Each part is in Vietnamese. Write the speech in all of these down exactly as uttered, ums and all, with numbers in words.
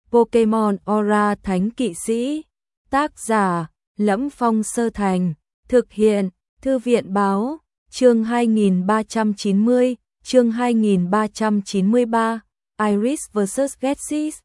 Pokemon Aura Thánh Kỵ Sĩ. Tác giả: Lẫm Phong Sơ Thành. Thực hiện: Thư viện báo. Chương hai nghìn ba trăm chín mươi, chương hai nghìn ba trăm chín mươi ba, Iris versus Ghetsis.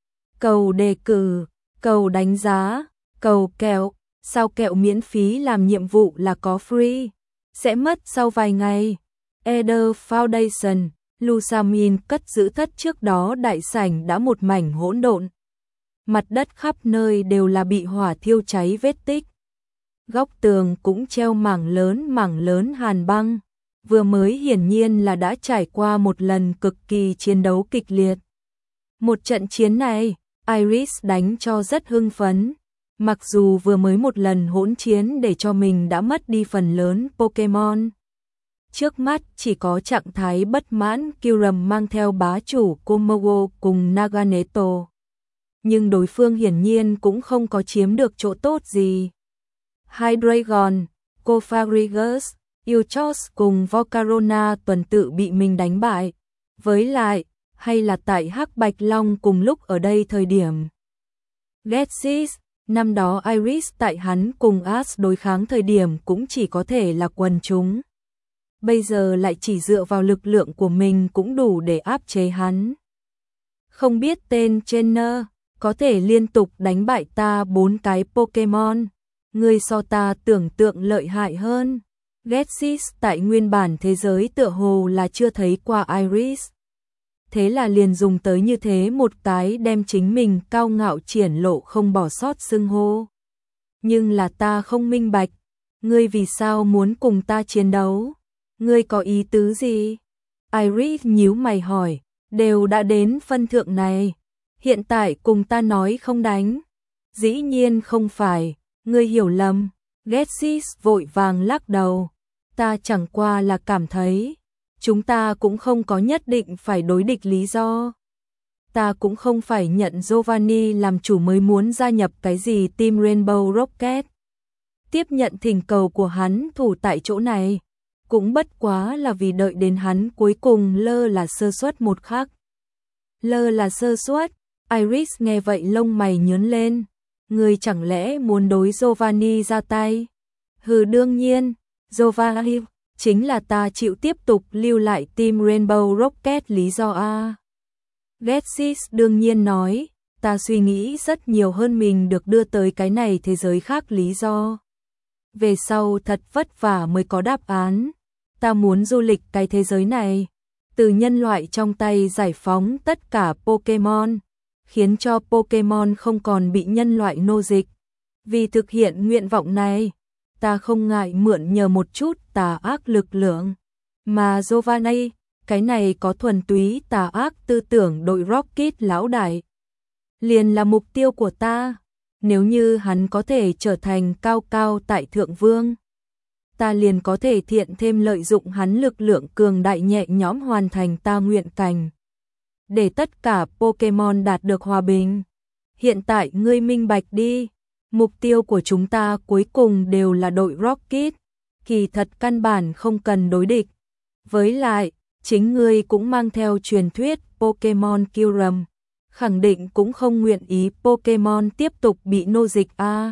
Cầu đề cử, cầu đánh giá, cầu kẹo, sao kẹo miễn phí làm nhiệm vụ là có free, sẽ mất sau vài ngày. Eder Foundation, Lusamin cất giữ thất trước đó đại sảnh đã một mảnh hỗn độn. Mặt đất khắp nơi đều là bị hỏa thiêu cháy vết tích. Góc tường cũng treo mảng lớn mảng lớn hàn băng, vừa mới hiển nhiên là đã trải qua một lần cực kỳ chiến đấu kịch liệt. Một trận chiến này, Iris đánh cho rất hưng phấn, mặc dù vừa mới một lần hỗn chiến để cho mình đã mất đi phần lớn Pokemon. Trước mắt chỉ có trạng thái bất mãn Kyurem mang theo bá chủ Komodo cùng Naganeto. Nhưng đối phương hiển nhiên cũng không có chiếm được chỗ tốt gì. Hydreigon, Cofagrigus, Euchos cùng Volcarona tuần tự bị mình đánh bại. Với lại, hay là tại Hắc Bạch Long cùng lúc ở đây thời điểm. Ghetsis, năm đó Iris tại hắn cùng Ash đối kháng thời điểm cũng chỉ có thể là quần chúng. Bây giờ lại chỉ dựa vào lực lượng của mình cũng đủ để áp chế hắn. Không biết tên trainer, có thể liên tục đánh bại ta bốn cái Pokemon. Ngươi so ta tưởng tượng lợi hại hơn. Ghetsis tại nguyên bản thế giới tựa hồ là chưa thấy qua Iris. Thế là liền dùng tới như thế một cái đem chính mình cao ngạo triển lộ không bỏ sót xưng hô. Nhưng là ta không minh bạch, ngươi vì sao muốn cùng ta chiến đấu? Ngươi có ý tứ gì? Iris nhíu mày hỏi, đều đã đến phân thượng này, hiện tại cùng ta nói không đánh? Dĩ nhiên không phải, ngươi hiểu lầm. Ghetsis vội vàng lắc đầu, ta chẳng qua là cảm thấy chúng ta cũng không có nhất định phải đối địch lý do. Ta cũng không phải nhận Giovanni làm chủ mới muốn gia nhập cái gì Team Rainbow Rocket. Tiếp nhận thỉnh cầu của hắn thủ tại chỗ này, cũng bất quá là vì đợi đến hắn cuối cùng lơ là sơ suất một khắc. Lơ là sơ suất, Iris nghe vậy lông mày nhướng lên. Ngươi chẳng lẽ muốn đối Giovanni ra tay? Hừ, đương nhiên, Giovanni chính là ta chịu tiếp tục lưu lại Team Rainbow Rocket lý do a. Ghetsis đương nhiên nói, ta suy nghĩ rất nhiều hơn mình được đưa tới cái này thế giới khác lý do. Về sau thật vất vả mới có đáp án, ta muốn du lịch cái thế giới này, từ nhân loại trong tay giải phóng tất cả Pokemon, khiến cho Pokemon không còn bị nhân loại nô dịch. Vì thực hiện nguyện vọng này, ta không ngại mượn nhờ một chút tà ác lực lượng. Mà Giovanni, cái này có thuần túy tà ác tư tưởng đội Rocket lão đại, liền là mục tiêu của ta. Nếu như hắn có thể trở thành cao cao tại thượng vương, ta liền có thể thiện thêm lợi dụng hắn lực lượng cường đại nhẹ nhõm hoàn thành ta nguyện cảnh, để tất cả Pokemon đạt được hòa bình. Hiện tại ngươi minh bạch đi, mục tiêu của chúng ta cuối cùng đều là đội Rocket, kỳ thật căn bản không cần đối địch. Với lại, chính ngươi cũng mang theo truyền thuyết Pokemon Kyurem, khẳng định cũng không nguyện ý Pokemon tiếp tục bị nô dịch a. À,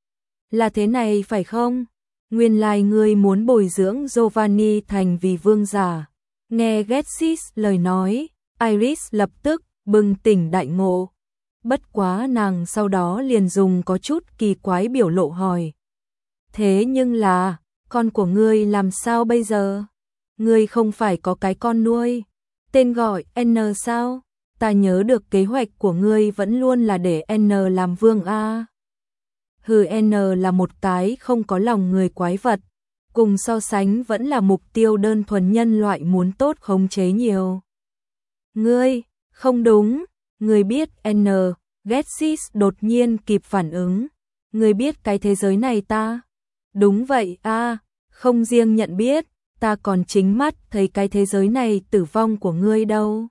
là thế này phải không? Nguyên lai ngươi muốn bồi dưỡng Giovanni thành vì vương giả. Nghe Ghetsis lời nói, Iris lập tức bừng tỉnh đại ngộ. Bất quá nàng sau đó liền dùng có chút kỳ quái biểu lộ hỏi. Thế nhưng là, con của ngươi làm sao bây giờ? Ngươi không phải có cái con nuôi, tên gọi N sao? Ta nhớ được kế hoạch của ngươi vẫn luôn là để N làm vương a. Hừ, N là một cái không có lòng người quái vật, cùng so sánh vẫn là mục tiêu đơn thuần nhân loại muốn tốt khống chế nhiều. Ngươi, không đúng, ngươi biết N, Ghetsis đột nhiên kịp phản ứng. Ngươi biết cái thế giới này ta? Đúng vậy a, không riêng nhận biết, ta còn chính mắt thấy cái thế giới này tử vong của ngươi đâu.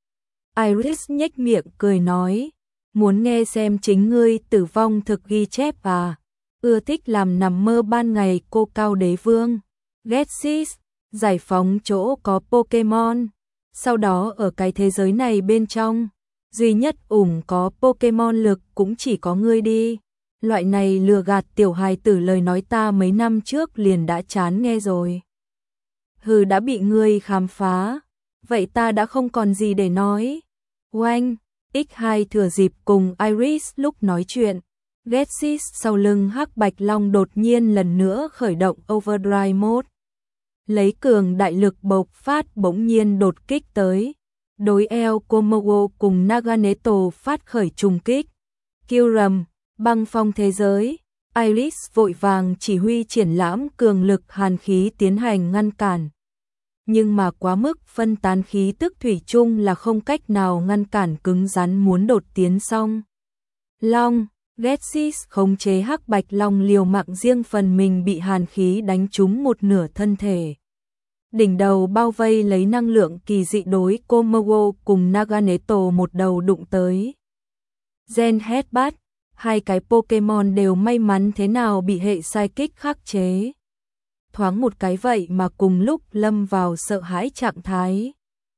Iris nhếch miệng cười nói, muốn nghe xem chính ngươi tử vong thực ghi chép à? Ưa thích làm nằm mơ ban ngày cô cao đế vương. Ghetsis, giải phóng chỗ có Pokemon, sau đó ở cái thế giới này bên trong, duy nhất ủng có Pokemon lực cũng chỉ có ngươi đi. Loại này lừa gạt tiểu hài tử lời nói ta mấy năm trước liền đã chán nghe rồi. Hừ, đã bị ngươi khám phá, vậy ta đã không còn gì để nói. Oanh, ích hai thừa dịp cùng Iris lúc nói chuyện, Ghetsis sau lưng Hắc Bạch Long đột nhiên lần nữa khởi động Overdrive Mode. Lấy cường đại lực bộc phát bỗng nhiên đột kích tới, đối eo Komodo cùng Naganeto phát khởi trùng kích. Kyurem, băng phong thế giới, Iris vội vàng chỉ huy triển lãm cường lực hàn khí tiến hành ngăn cản. Nhưng mà quá mức phân tán khí tức thủy chung là không cách nào ngăn cản cứng rắn muốn đột tiến xong. Long, Ghetsis khống chế Hắc Bạch Long liều mạng riêng phần mình bị hàn khí đánh trúng một nửa thân thể. Đỉnh đầu bao vây lấy năng lượng kỳ dị đối Komodo cùng Naganeto một đầu đụng tới. Gen Headbutt, hai cái Pokemon đều may mắn thế nào bị hệ Psychic khắc chế. Thoáng một cái vậy mà cùng lúc lâm vào sợ hãi trạng thái.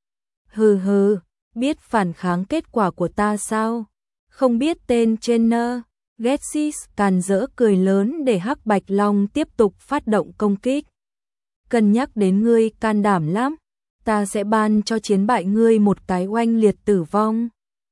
Hừ hừ, biết phản kháng kết quả của ta sao? Không biết tên trainer. Ghetsis càn rỡ cười lớn để Hắc Bạch Long tiếp tục phát động công kích. Cân nhắc đến ngươi can đảm lắm, ta sẽ ban cho chiến bại ngươi một cái oanh liệt tử vong.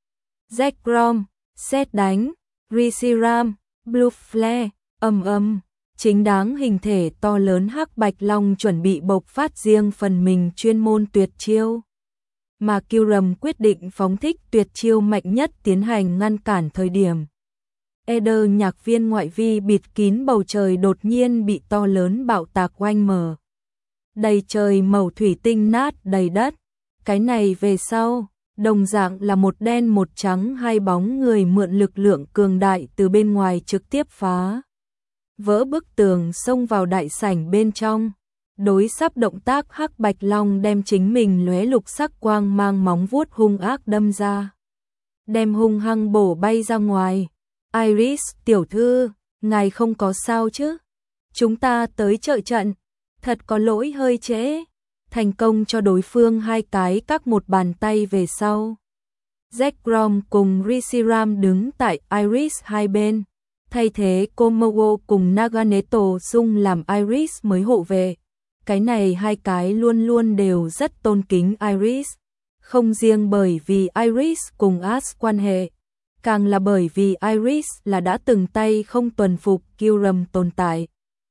Zekrom, sét đánh, Reshiram, Blue Flare, ầm ầm, chính đáng hình thể to lớn Hắc Bạch Long chuẩn bị bộc phát riêng phần mình chuyên môn tuyệt chiêu. Mà Kyurem quyết định phóng thích tuyệt chiêu mạnh nhất tiến hành ngăn cản thời điểm. Eder nhạc viên ngoại vi bịt kín bầu trời đột nhiên bị to lớn bạo tạc oanh mở. Đầy trời màu thủy tinh nát đầy đất. Cái này về sau, đồng dạng là một đen một trắng hai bóng người mượn lực lượng cường đại từ bên ngoài trực tiếp phá. Vỡ bức tường xông vào đại sảnh bên trong. Đối sắp động tác Hắc Bạch Long đem chính mình lóe lục sắc quang mang móng vuốt hung ác đâm ra. Đem hung hăng bổ bay ra ngoài. Iris, tiểu thư, ngài không có sao chứ? Chúng ta tới trợ trận. Thật có lỗi hơi trễ. Thành công cho đối phương hai cái các một bàn tay về sau. Zekrom cùng Reshiram đứng tại Iris hai bên. Thay thế Komodo cùng Naganeto dung làm Iris mới hộ vệ. Cái này hai cái luôn luôn đều rất tôn kính Iris. Không riêng bởi vì Iris cùng Ash quan hệ, càng là bởi vì Iris là đã từng tay không tuần phục Kyurem tồn tại.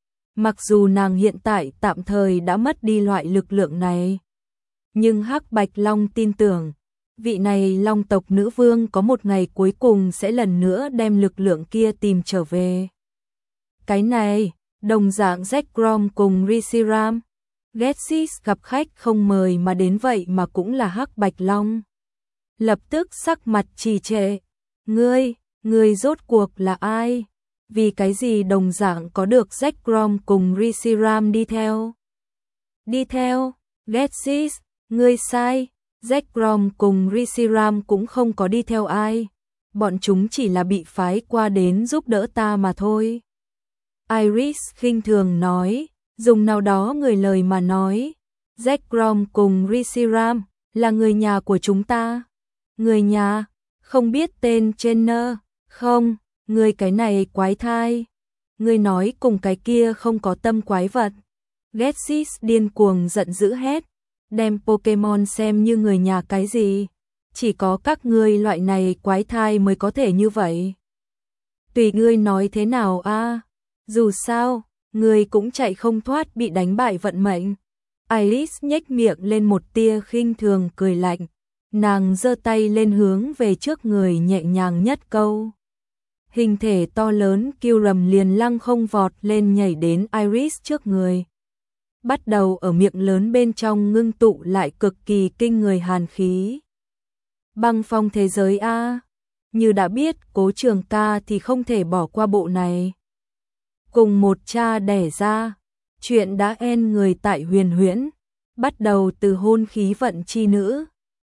Mặc dù nàng hiện tại tạm thời đã mất đi loại lực lượng này, nhưng Hắc Bạch Long tin tưởng, vị này Long tộc nữ vương có một ngày cuối cùng sẽ lần nữa đem lực lượng kia tìm trở về. Cái này, đồng dạng Zekrom cùng Reshiram, Ghetsis gặp khách không mời mà đến vậy mà cũng là Hắc Bạch Long. Lập tức sắc mặt trì trệ. Ngươi, ngươi rốt cuộc là ai? Vì cái gì đồng dạng có được Zekrom cùng Reshiram đi theo? Đi theo, Ghetsis, ngươi sai. Zekrom cùng Reshiram cũng không có đi theo ai. Bọn chúng chỉ là bị phái qua đến giúp đỡ ta mà thôi. Iris khinh thường nói, dùng nào đó người lời mà nói. Zekrom cùng Reshiram là người nhà của chúng ta. Người nhà, không biết tên trainer, không, người cái này quái thai. Người nói cùng cái kia không có tâm quái vật. Ghetsis điên cuồng giận dữ hét, đem Pokemon xem như người nhà cái gì. Chỉ có các ngươi loại này quái thai mới có thể như vậy. Tùy ngươi nói thế nào a, dù sao, ngươi cũng chạy không thoát bị đánh bại vận mệnh. Iris nhếch miệng lên một tia khinh thường cười lạnh. Nàng giơ tay lên hướng về trước người nhẹ nhàng nhất câu. Hình thể to lớn Kyurem liền lăng không vọt lên nhảy đến Iris trước người. Bắt đầu ở miệng lớn bên trong ngưng tụ lại cực kỳ kinh người hàn khí. Băng phong thế giới a, như đã biết Cố Trường Ca thì không thể bỏ qua bộ này. Cùng một cha đẻ ra, chuyện đã en người tại Huyền Huyễn, bắt đầu từ hôn khí vận chi nữ.